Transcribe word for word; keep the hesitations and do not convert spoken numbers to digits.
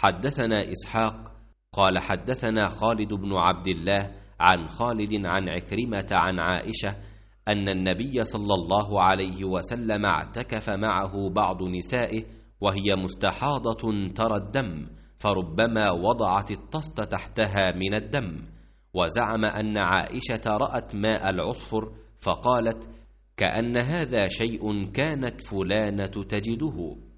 حدثنا إسحاق قال حدثنا خالد بن عبد الله عن خالد عن عكرمة عن عائشة أن النبي صلى الله عليه وسلم اعتكف معه بعض نسائه وهي مستحاضة ترى الدم، فربما وضعت الطست تحتها من الدم، وزعم أن عائشة رأت ماء العصفر فقالت: كأن هذا شيء كانت فلانة تجده.